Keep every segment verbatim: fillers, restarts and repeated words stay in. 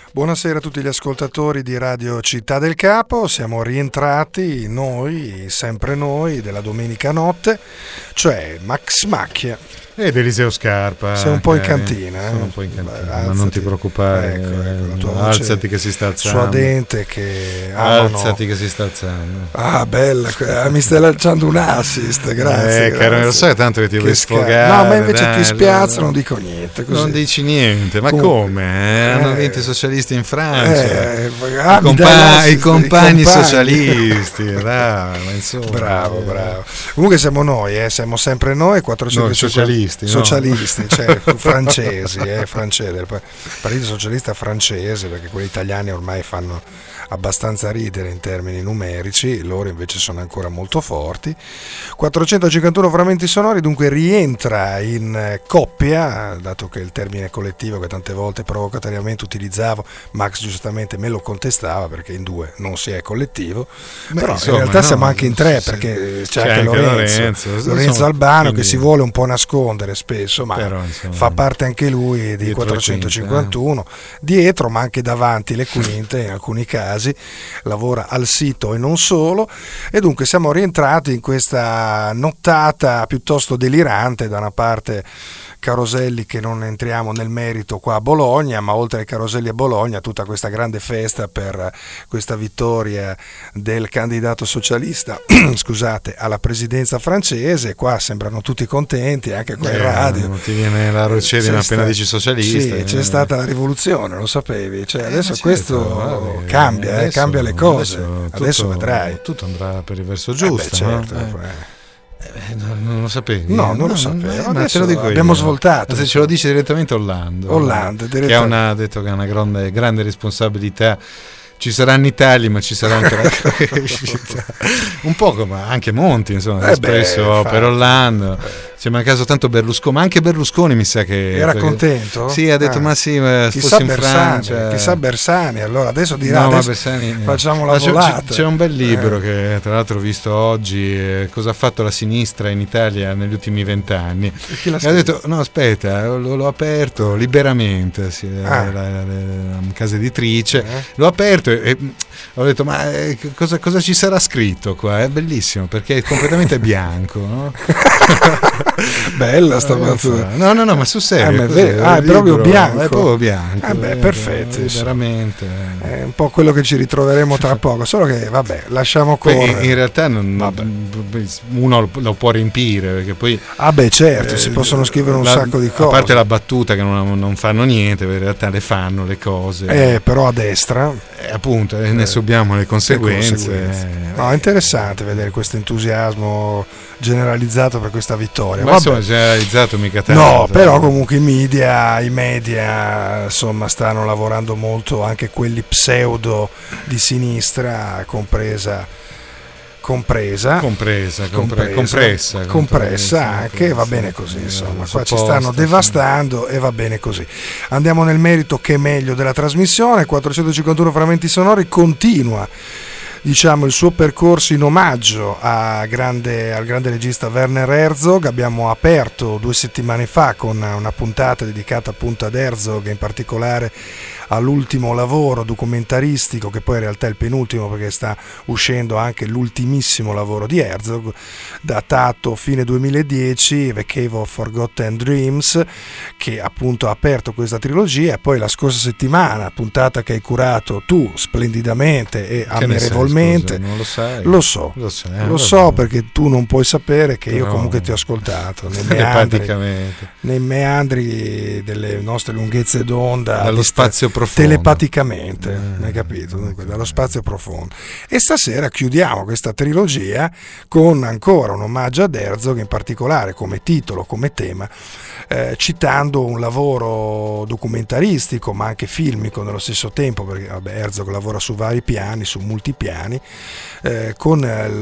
Buonasera a tutti gli ascoltatori di Radio Città del Capo, siamo rientrati noi, sempre noi, della domenica notte, cioè Max Macchia. Ed Eliseo Scarpa. Sei un po' in cantina, eh? Sono un po' in cantina, Beh, ma alzati, non ti preoccupare. Ecco, ecco, la tua voce alzati che si sta alzando. suadente che amano. Alzati che si sta alzando. Ah, bella, mi stai lanciando un assist, grazie. Eh, caro, lo sai tanto che ti vuoi sfogare. No, ma invece dai, ti spiazzo, no, non dico niente. Così. Non dici niente, ma Comunque, come? Eh? Hanno vinto i socialisti in Francia. Eh, ah, I, compa- i, compagni i compagni socialisti. Bravo, ma insomma, bravo, bravo. Comunque siamo noi, eh, siamo sempre noi, quattrocento no, socialisti, no? Socialisti, cioè francesi, eh, francesi, il Partito Socialista francese, perché quelli italiani ormai fanno abbastanza ridere in termini numerici, loro invece sono ancora molto forti. quattrocentocinquantuno frammenti sonori, dunque rientra in coppia, dato che il termine collettivo che tante volte provocatoriamente utilizzavo, Max giustamente me lo contestava perché in due non si è collettivo. Beh, però insomma, in realtà no, siamo anche in tre, perché c'è, c'è anche, anche Lorenzo Lorenzo, Lorenzo insomma, Albano, quindi, che si vuole un po' nascondere spesso, ma però, insomma, fa parte anche lui di quattrocentocinquantuno, dietro ma anche davanti le quinte in alcuni casi, lavora al sito e non solo, e dunque siamo rientrati in questa nottata piuttosto delirante. Da una parte Caroselli, che non entriamo nel merito qua a Bologna, ma oltre ai Caroselli a Bologna tutta questa grande festa per questa vittoria del candidato socialista scusate, alla presidenza francese. Qua sembrano tutti contenti, anche qua in eh, radio non ti viene la rocedine appena sta- dici socialista. Sì, eh. c'è stata la rivoluzione, lo sapevi, cioè, adesso eh, questo certo, cambia, adesso, eh, cambia le cose, adesso, tutto, adesso vedrai, tutto andrà per il verso giusto. Eh beh, certo, no? eh. Eh, non, non lo sapevi? No, non no, lo sapevo. Ma te lo dico abbiamo io. svoltato. Se ce lo dice direttamente Hollande, Hollande che ha una, detto che ha una grande, grande responsabilità. Ci saranno i tagli, ma ci sarà anche la crescita. Un po' come anche Monti, insomma, ha eh espresso per Hollande. Ci è mancato tanto Berlusconi, ma anche Berlusconi mi sa che era perché, contento? Sì, ha detto ah. ma sì, ma chissà in Bersani, Francia. chissà Bersani, allora adesso dirà, no, adesso Bersani, facciamo la c'è, volata. C'è un bel libro eh. che tra l'altro ho visto oggi, eh, cosa ha fatto la sinistra in Italia negli ultimi vent'anni. E ha detto, no aspetta, l'ho, l'ho aperto liberamente, sì, ah. la, la, la, la casa editrice, eh. l'ho aperto e, e ho detto ma eh, cosa, cosa ci sarà scritto qua? È bellissimo perché è completamente bianco, no? Bella sta battuta. No, no, no, ma sul serio. Ah, è, ah, è proprio bianco. È proprio bianco. Ah, beh, perfetto. È veramente. È un po' quello che ci ritroveremo tra poco. Solo che, vabbè, lasciamo correre. Poi, in realtà non, uno lo può riempire perché poi. Ah, beh, certo, eh, si possono scrivere un la, sacco di cose. A parte la battuta che non, non fanno niente, in realtà le fanno le cose. Eh, però a destra. Eh, appunto, eh, ne subiamo le conseguenze. Le conseguenze. Eh, no, è interessante vedere questo entusiasmo generalizzato per questa vittoria. Ma insomma, generalizzato mica tanto. No, però comunque i media, i media insomma stanno lavorando molto, anche quelli pseudo di sinistra, compresa compresa compresa, compre- compresa compressa, compressa anche, va bene così, insomma, qua ci stanno devastando e va bene così. Andiamo nel merito, che è meglio della trasmissione. quattrocentocinquantuno frammenti sonori continua, diciamo, il suo percorso in omaggio a grande, al grande regista Werner Herzog. Abbiamo aperto due settimane fa con una puntata dedicata appunto ad Herzog, in particolare all'ultimo lavoro documentaristico, che poi in realtà è il penultimo perché sta uscendo anche l'ultimissimo lavoro di Herzog, datato fine duemiladieci, The Cave of Forgotten Dreams, che appunto ha aperto questa trilogia. E poi la scorsa settimana, puntata che hai curato tu splendidamente e ammirevolmente, non lo sai? Lo so, lo, sai, lo so perché tu non puoi sapere che io no. comunque ti ho ascoltato nei meandri, nei meandri delle nostre lunghezze d'onda, dallo spazio profondo, telepaticamente, mm. hai capito? Dunque, dallo spazio profondo. E stasera chiudiamo questa trilogia con ancora un omaggio ad Herzog, in particolare come titolo, come tema, eh, citando un lavoro documentaristico ma anche filmico nello stesso tempo, perché vabbè, Herzog lavora su vari piani, su multipiani, italiani, eh, con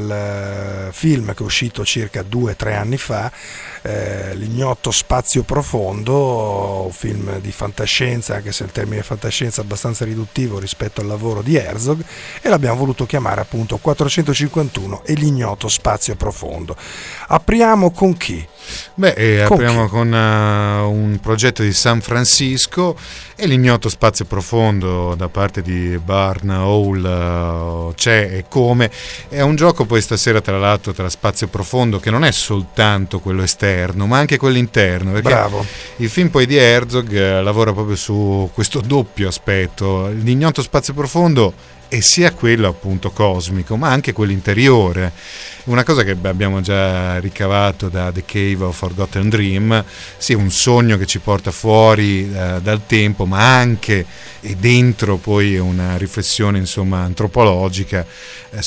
il film che è uscito circa due o tre anni fa, eh, L'ignoto spazio profondo, un film di fantascienza, anche se il termine fantascienza è abbastanza riduttivo rispetto al lavoro di Herzog, e l'abbiamo voluto chiamare appunto quattrocentocinquantuno e l'ignoto spazio profondo. Apriamo con chi? Beh, eh, con apriamo chi? con uh, un progetto di San Francisco e l'ignoto spazio profondo da parte di Barn Hall, uh, c'è e come. È un gioco poi stasera tra l'altro tra spazio profondo, che non è soltanto quello esterno ma anche quello interno, perché Bravo. il film poi di Herzog uh, lavora proprio su questo doppio aspetto, l'ignoto spazio profondo e sia quello appunto cosmico ma anche quello interiore. Una cosa che abbiamo già ricavato da The Cave of Forgotten Dream, sì, un sogno che ci porta fuori eh, dal tempo, ma anche e dentro poi una riflessione insomma antropologica eh,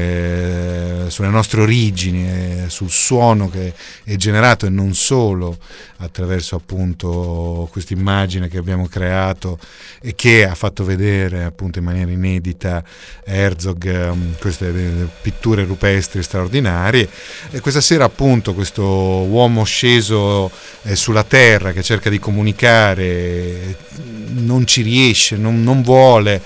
sulle, sulle nostre origini, eh, sul suono che è generato e non solo attraverso appunto questa immagine che abbiamo creato e che ha fatto vedere appunto in maniera inedita Herzog, um, queste pitture rupestri straordinarie. E questa sera appunto questo uomo sceso eh, sulla terra che cerca di comunicare, non ci riesce, non, non vuole,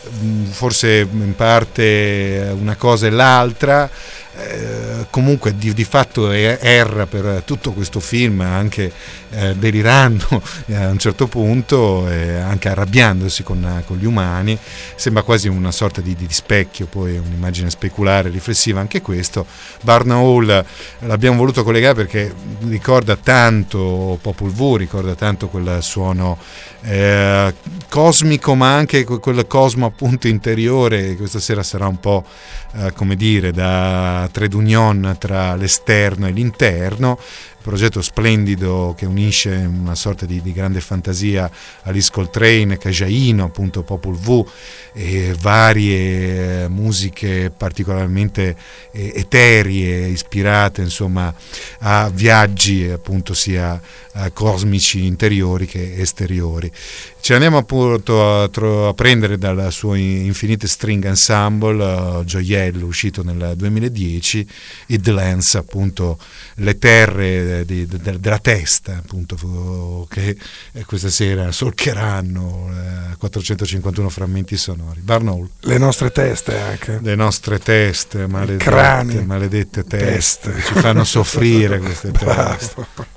forse in parte una cosa e l'altra, eh, comunque di, di fatto erra per tutto questo film, anche eh, delirando a un certo punto, eh, anche arrabbiandosi con, con gli umani. Sembra quasi una sorta di, di specchio, poi un'immagine speculare, riflessiva anche questo. Barn Hall l'abbiamo voluto collegare perché ricorda tanto Popol Vuh, ricorda tanto quel suono eh, cosmico ma anche quel cosmo appunto interiore. Questa sera sarà un po' eh, come dire da trade union tra l'esterno e l'interno, progetto splendido che unisce una sorta di, di grande fantasia Alice Coltrane, Cajaino, appunto Popol Vuh, e varie musiche particolarmente eh, eteree, ispirate insomma a viaggi appunto sia eh, cosmici interiori che esteriori. Ci andiamo appunto a, tro- a prendere dal suo Infinite String Ensemble, uh, gioiello uscito nel duemiladieci, It Lens, appunto le terre di, de, de, della testa appunto che questa sera solcheranno eh, quattrocentocinquantuno frammenti sonori. Barn Hall. Le nostre teste anche. Le nostre teste, maledette, crani. maledette teste, Teste. ci fanno soffrire queste teste. Bravo.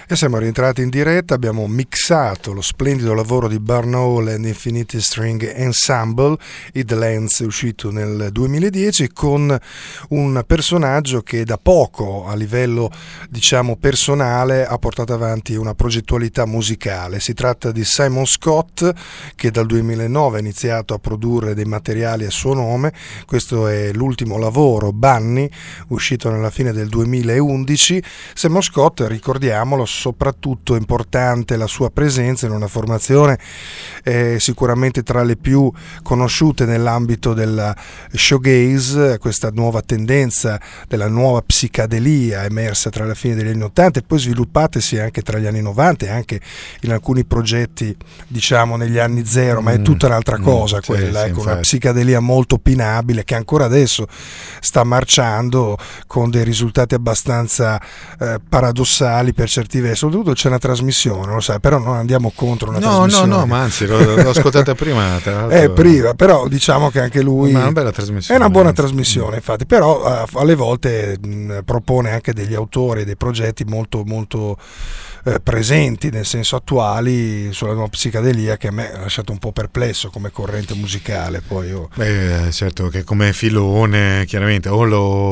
E siamo rientrati in diretta, abbiamo mixato lo splendido lavoro di Barnaul and Infinity String Ensemble, It Lands, uscito nel duemiladieci, con un personaggio che da poco a livello diciamo personale ha portato avanti una progettualità musicale. Si tratta di Simon Scott, che dal duemilanove ha iniziato a produrre dei materiali a suo nome. Questo è l'ultimo lavoro, Bunny, uscito nella fine del duemilaundici. Simon Scott, ricordiamolo, soprattutto importante la sua presenza in una formazione eh, sicuramente tra le più conosciute nell'ambito della shoegaze, questa nuova tendenza della nuova psicadelia emersa tra la fine degli anni ottanta e poi sviluppatesi anche tra gli anni novanta e anche in alcuni progetti diciamo negli anni zero, ma è tutta un'altra cosa mm, quella, sì, ecco, sì, una psicadelia molto opinabile che ancora adesso sta marciando con dei risultati abbastanza eh, paradossali per certi versi. Soprattutto c'è una trasmissione, lo sai, però non andiamo contro una no, trasmissione. No, no, ma anzi l'ho, l'ho ascoltata prima. Tra è prima, però diciamo che anche lui ma è una bella trasmissione. È una buona trasmissione, infatti, però uh, alle volte mh, propone anche degli autori, dei progetti molto molto eh, presenti, nel senso attuali, sulla nuova psicadelia, che a me ha lasciato un po' perplesso come corrente musicale. Poi io... Beh, certo che come filone chiaramente o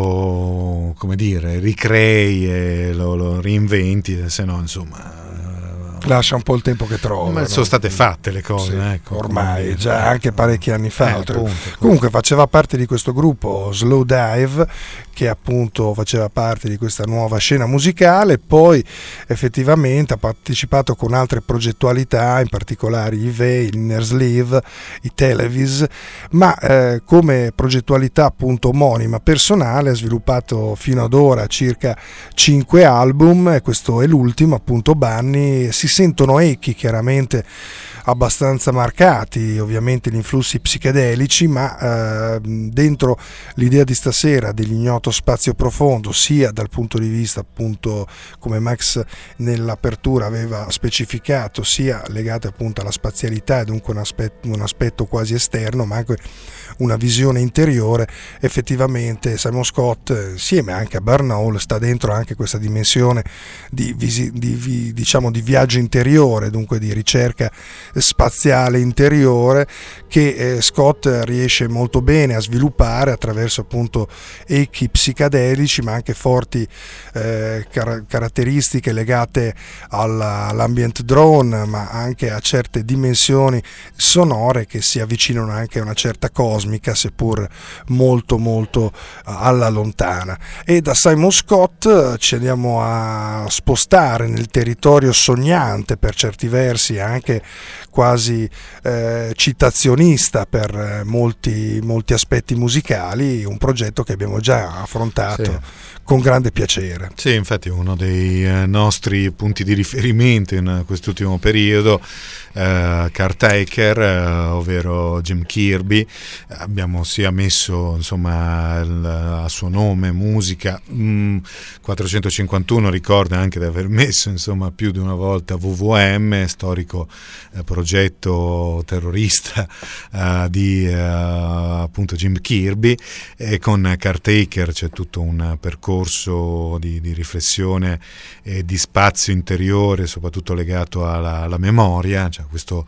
lo, come dire, ricrei e lo, lo reinventi, se no insomma lascia un po' il tempo che trova. Ma sono no? state fatte le cose, sì, ecco, ormai già anche parecchi anni fa. Eh, appunto, appunto. Comunque faceva parte di questo gruppo Slow Dive, che appunto faceva parte di questa nuova scena musicale. Poi effettivamente ha partecipato con altre progettualità, in particolare i Ve, il Inner Sleeve, i Televis, ma eh, come progettualità appunto omonima personale ha sviluppato fino ad ora circa cinque album, e questo è l'ultimo, appunto Bunny. Si sentono echi chiaramente abbastanza marcati, ovviamente gli influssi psichedelici, ma eh, dentro l'idea di stasera dell'ignoto spazio profondo, sia dal punto di vista appunto come Max nell'apertura aveva specificato, sia legate appunto alla spazialità e dunque un aspetto, un aspetto quasi esterno, ma anche una visione interiore. Effettivamente Simon Scott, insieme anche a Barnaul, sta dentro anche questa dimensione di, visi, di, diciamo, di viaggio interiore, dunque di ricerca spaziale interiore, che eh, Scott riesce molto bene a sviluppare attraverso appunto echi psicadelici, ma anche forti eh, car- caratteristiche legate alla, all'ambient drone, ma anche a certe dimensioni sonore che si avvicinano anche a una certa cosmica, seppur molto molto alla lontana. E da Simon Scott ci andiamo a spostare nel territorio sognante, per certi versi anche quasi eh, citazionista per eh, molti, molti aspetti musicali, un progetto che abbiamo già affrontato sì. con grande piacere. Sì, infatti uno dei eh, nostri punti di riferimento in quest'ultimo periodo, eh, Caretaker, eh, ovvero Jim Kirby. Abbiamo sia messo insomma il, a suo nome musica, mm, quattrocentocinquantuno ricorda anche di aver messo insomma più di una volta W W M, storico eh, progetto terrorista uh, di uh, appunto Jim Kirby, e con Caretaker c'è tutto un percorso di, di riflessione e di spazio interiore, soprattutto legato alla, alla memoria, cioè questo,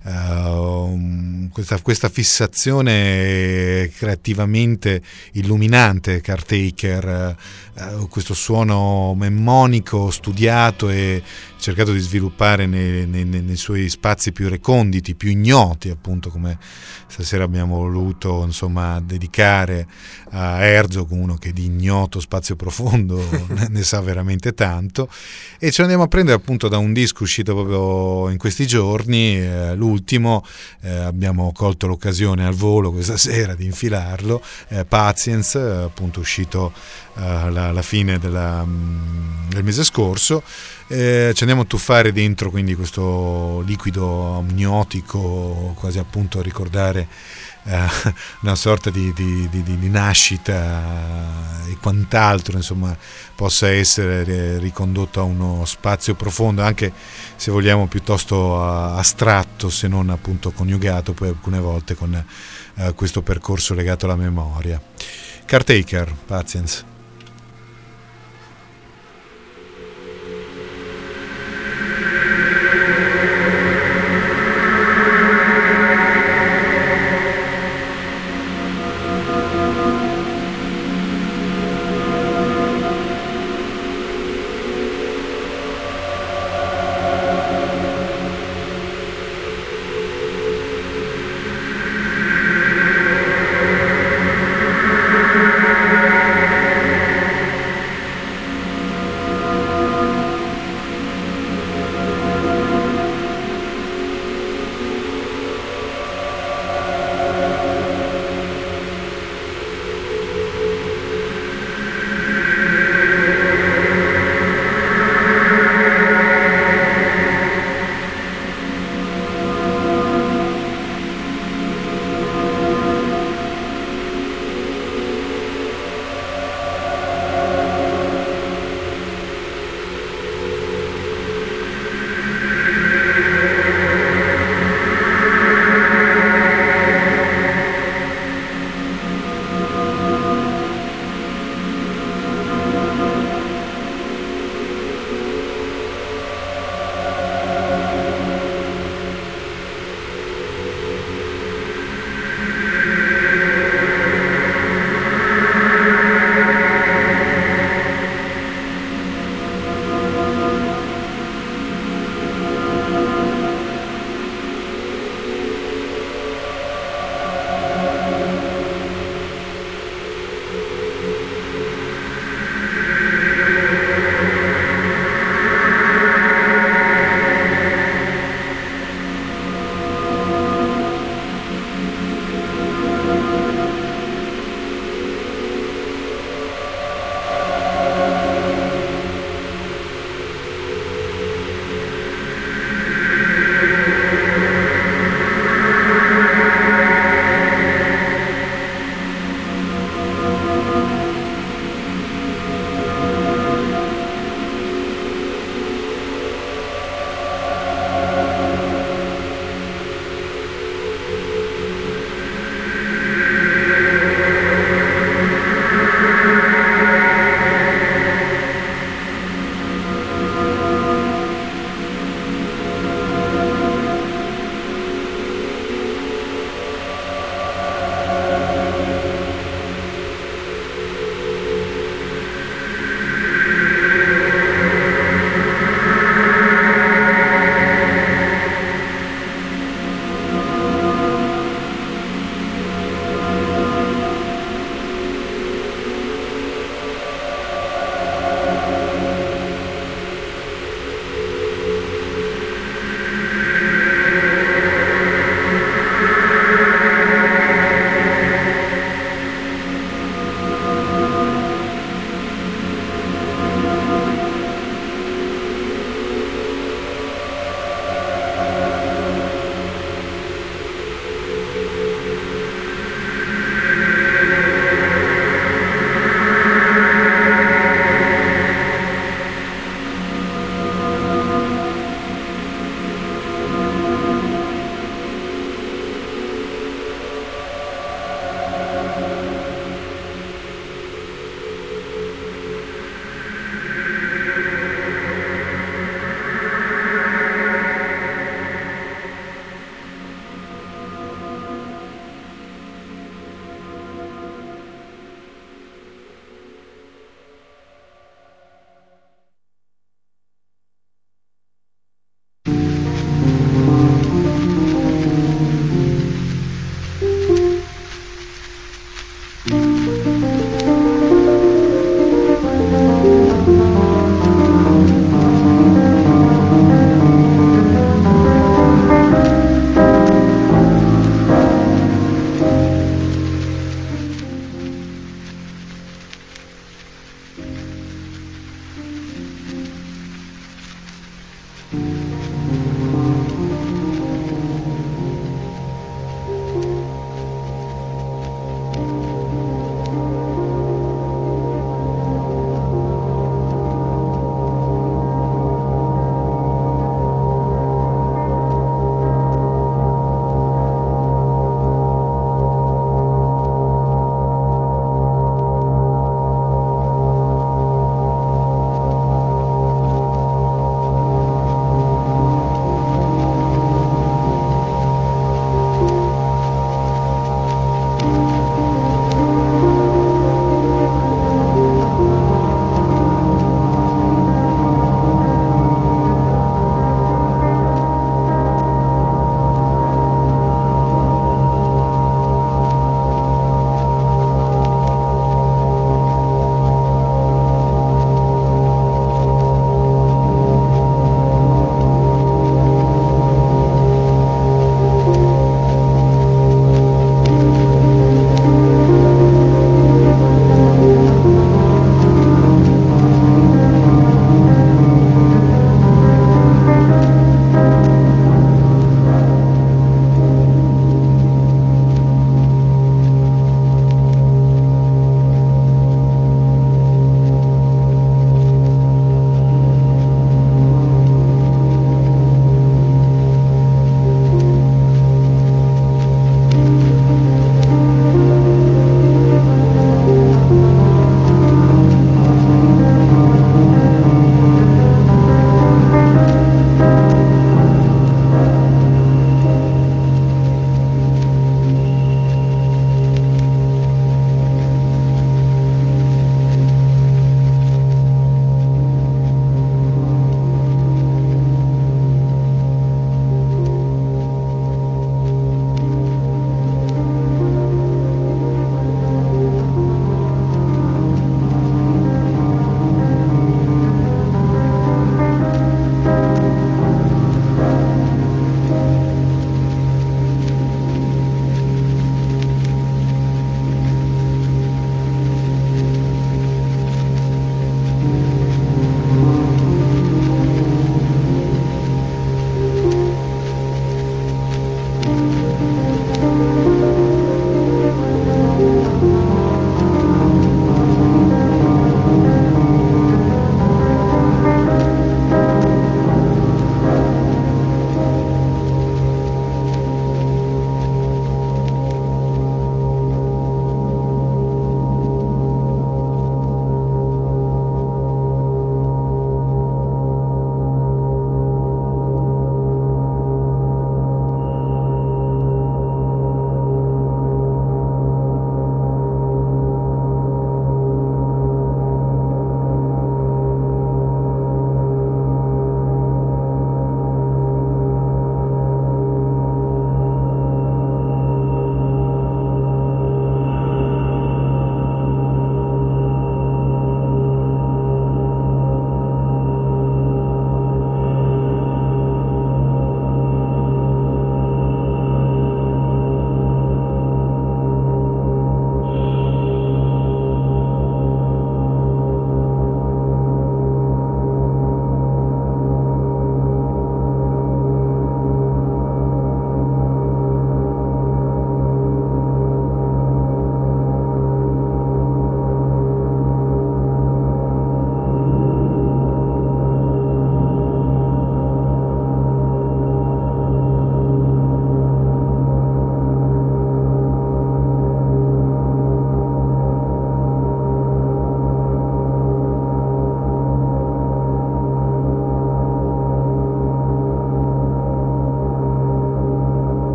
uh, questa, questa fissazione creativamente illuminante Caretaker, uh, questo suono memmonico studiato e cercato di sviluppare nei, nei, nei suoi spazi più reconditi, più ignoti, appunto come stasera abbiamo voluto insomma dedicare a Herzog, uno che di ignoto spazio profondo ne sa veramente tanto. E ce l'andiamo a prendere appunto da un disco uscito proprio in questi giorni, eh, l'ultimo, eh, abbiamo colto l'occasione al volo questa sera di infilarlo, eh, Patience, eh, appunto uscito eh, alla, alla fine della, mh, del mese scorso. Eh, ci andiamo a tuffare dentro quindi questo liquido amniotico, quasi appunto a ricordare eh, una sorta di, di, di, di nascita e quant'altro insomma possa essere ricondotto a uno spazio profondo, anche se vogliamo piuttosto astratto, se non appunto coniugato poi alcune volte con eh, questo percorso legato alla memoria. Caretaker, Patience.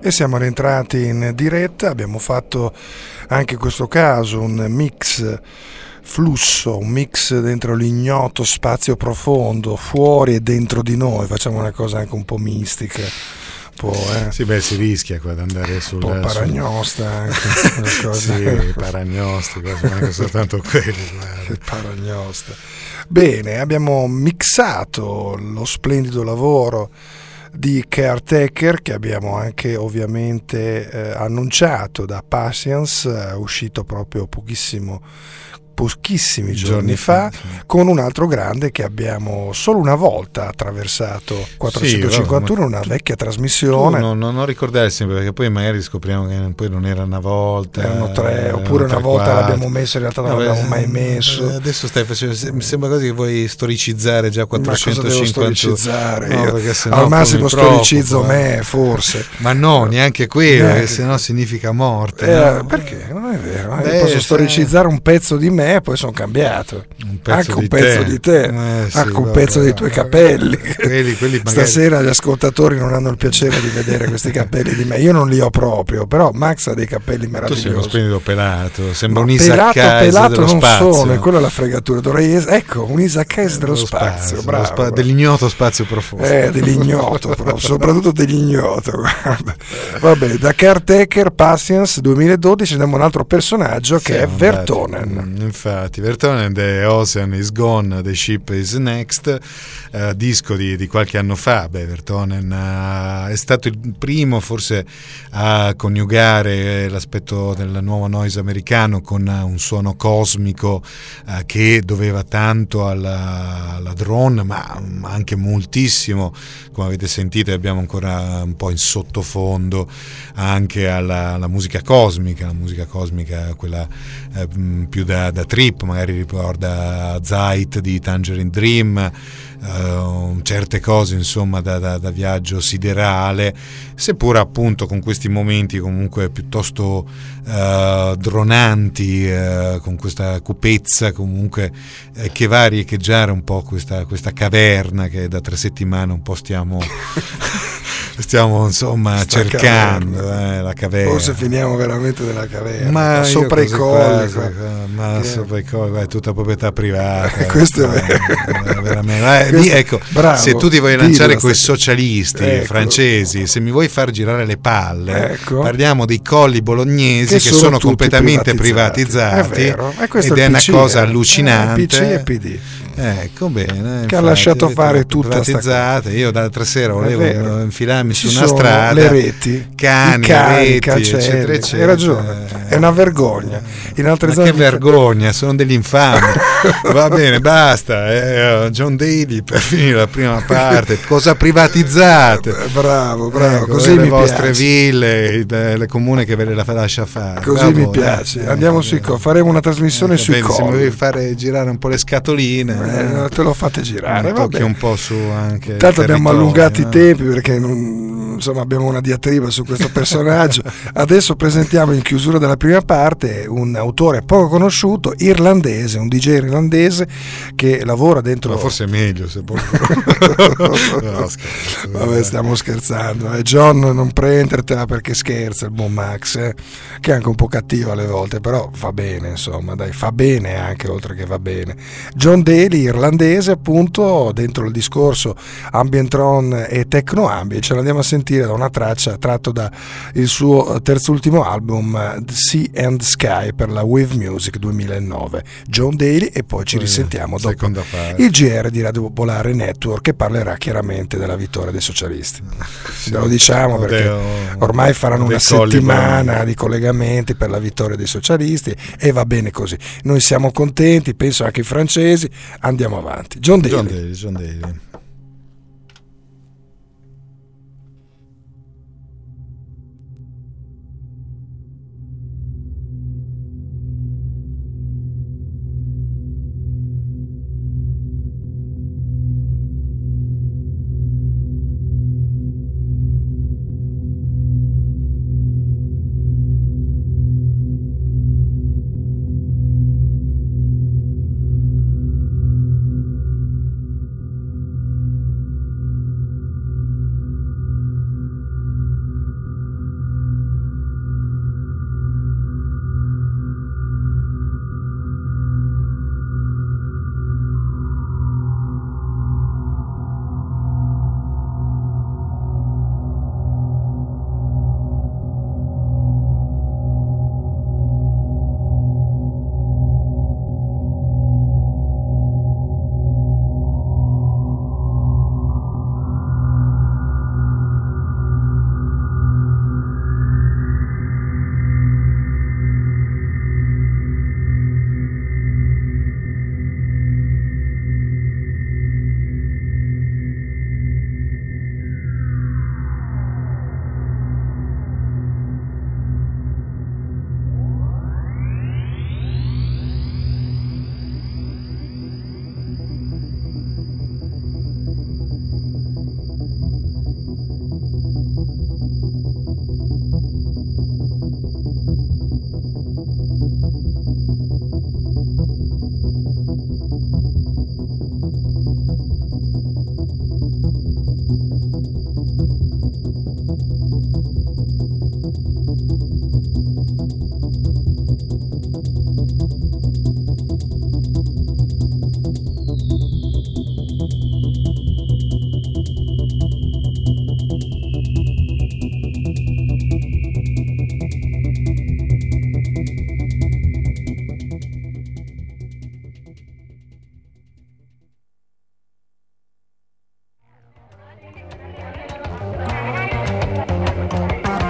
E siamo rientrati in diretta, abbiamo fatto anche in questo caso un mix flusso, un mix dentro l'ignoto spazio profondo, fuori e dentro di noi, facciamo una cosa anche un po' mistica. Un po', eh. Sì, beh, si rischia qua ad andare sul... Un po' paragnosta sul... anche. Sì, paragnostico, anche soltanto quelli. Paragnosta. Bene, abbiamo mixato lo splendido lavoro di Caretaker, che abbiamo anche ovviamente eh, annunciato da Patience, eh, uscito proprio pochissimo pochissimi giorni, giorni fa, sì. Con un altro grande che abbiamo solo una volta attraversato, quattrocentocinquantuno, sì, una vecchia trasmissione. Non, non, non ricordare sempre, perché poi magari scopriamo che poi non era una volta, erano tre, erano oppure tre, una volta quattro. L'abbiamo messo, in realtà non no, l'abbiamo beh, mai messo. Adesso stai facendo, mi sembra quasi che vuoi storicizzare già quattrocentocinquanta. Ma cosa devo storicizzare? No, io? Sennò al massimo storicizzo me, forse. Ma no, neanche quello, perché sennò significa morte. Eh, no? Perché? Non è vero. Beh, io posso se... storicizzare un pezzo di me e poi sono cambiato. Un pezzo anche un di pezzo te. di te, eh, sì, anche un vabbè, pezzo dei tuoi capelli. Quelli, quelli magari... Stasera gli ascoltatori non hanno il piacere di vedere questi capelli di me. Io non li ho proprio, però Max ha dei capelli meravigliosi. Tu sei uno splendido pelato, sembra no, un Isaac pelato, pelato dello non spazio. sono, e quella è la fregatura. Dovrei es- ecco, un Isaac dello, dello spazio, spazio bravo, spa- bravo. Dell'ignoto spazio profondo. Eh, dell'ignoto, proprio, soprattutto dell'ignoto. Guarda. Va bene, da Caretaker, Patience duemiladodici andiamo a un altro personaggio che Siamo è Vertonen. Andati. Infatti, Vertonen, The Ocean is Gone, The Ship is Next, uh, disco di, di qualche anno fa. Beh, Vertonen uh, è stato il primo forse a coniugare l'aspetto del nuovo noise americano con uh, un suono cosmico uh, che doveva tanto alla, alla drone, ma anche moltissimo, come avete sentito, abbiamo ancora un po' in sottofondo anche alla, alla musica cosmica, la musica cosmica quella eh, più da, da trip, magari ricorda Zeit di Tangerine Dream, uh, certe cose insomma da, da, da viaggio siderale, seppur appunto con questi momenti comunque piuttosto uh, dronanti, uh, con questa cupezza comunque eh, che va a riecheggiare un po' questa, questa caverna che da tre settimane un po' stiamo stiamo insomma Sta cercando caverna. Eh, la caverna. Forse finiamo veramente nella caverna, ma sopra i colli, qua, ma che... sopra i colli, è tutta proprietà privata. Questo è vero. Veramente. Eh, Questo... ecco, bravo, se tu ti vuoi lanciare con i sta... socialisti ecco. francesi, se mi vuoi far girare le palle, ecco. parliamo dei colli bolognesi che, che sono, sono completamente privatizzati, privatizzati è vero. ed è una P C, cosa eh. allucinante. Eh, P C e P D. Ecco bene, che infatti, ha lasciato fare tutta privatizzate. Io l'altra sera volevo infilarmi Ci su una sono strada, le reti, cani, i cani, reti, cancelli, eccetera, eccetera. Hai ragione, è una vergogna. In altre Ma zone che vergogna, sono degli infami. Va bene, basta. Eh, John Daly per finire la prima parte. Cosa privatizzate? Bravo, bravo. Ecco, così le mi vostre piace. ville, le comune che ve le lascia fare. Così bravo, mi piace. Eh, Andiamo eh, sui co- faremo una trasmissione eh, sui bene, se mi colli. vuoi fare girare un po' le scatoline, eh, te lo fate girare. Tocchi un po' su anche. Tanto abbiamo allungato no? i tempi perché non, insomma abbiamo una diatriba su questo personaggio. Adesso presentiamo in chiusura della prima parte un autore poco conosciuto, irlandese, un D J irlandese che lavora dentro. Ma forse è meglio se poco. No, scherzo. Vabbè, stiamo scherzando. Eh. John, non prendertela perché scherza il buon Max, eh, che è anche un po' cattivo alle volte, però fa bene, insomma, dai, fa bene anche oltre che va bene. John Daly, irlandese, appunto, dentro il discorso ambientron e techno ambient, ce l'andiamo a sentire da una traccia tratto da il suo terzultimo album The Sea and Sky per la Wave Music duemilanove. John Daly, e poi ci risentiamo dopo il G R di Radio Popolare Network che parlerà chiaramente della vittoria dei socialisti. Sì, lo diciamo perché ormai faranno una settimana di collegamenti per la vittoria dei socialisti e va bene così. Noi siamo contenti, penso anche i francesi, andiamo avanti. John Daly. John Daly, John Daly.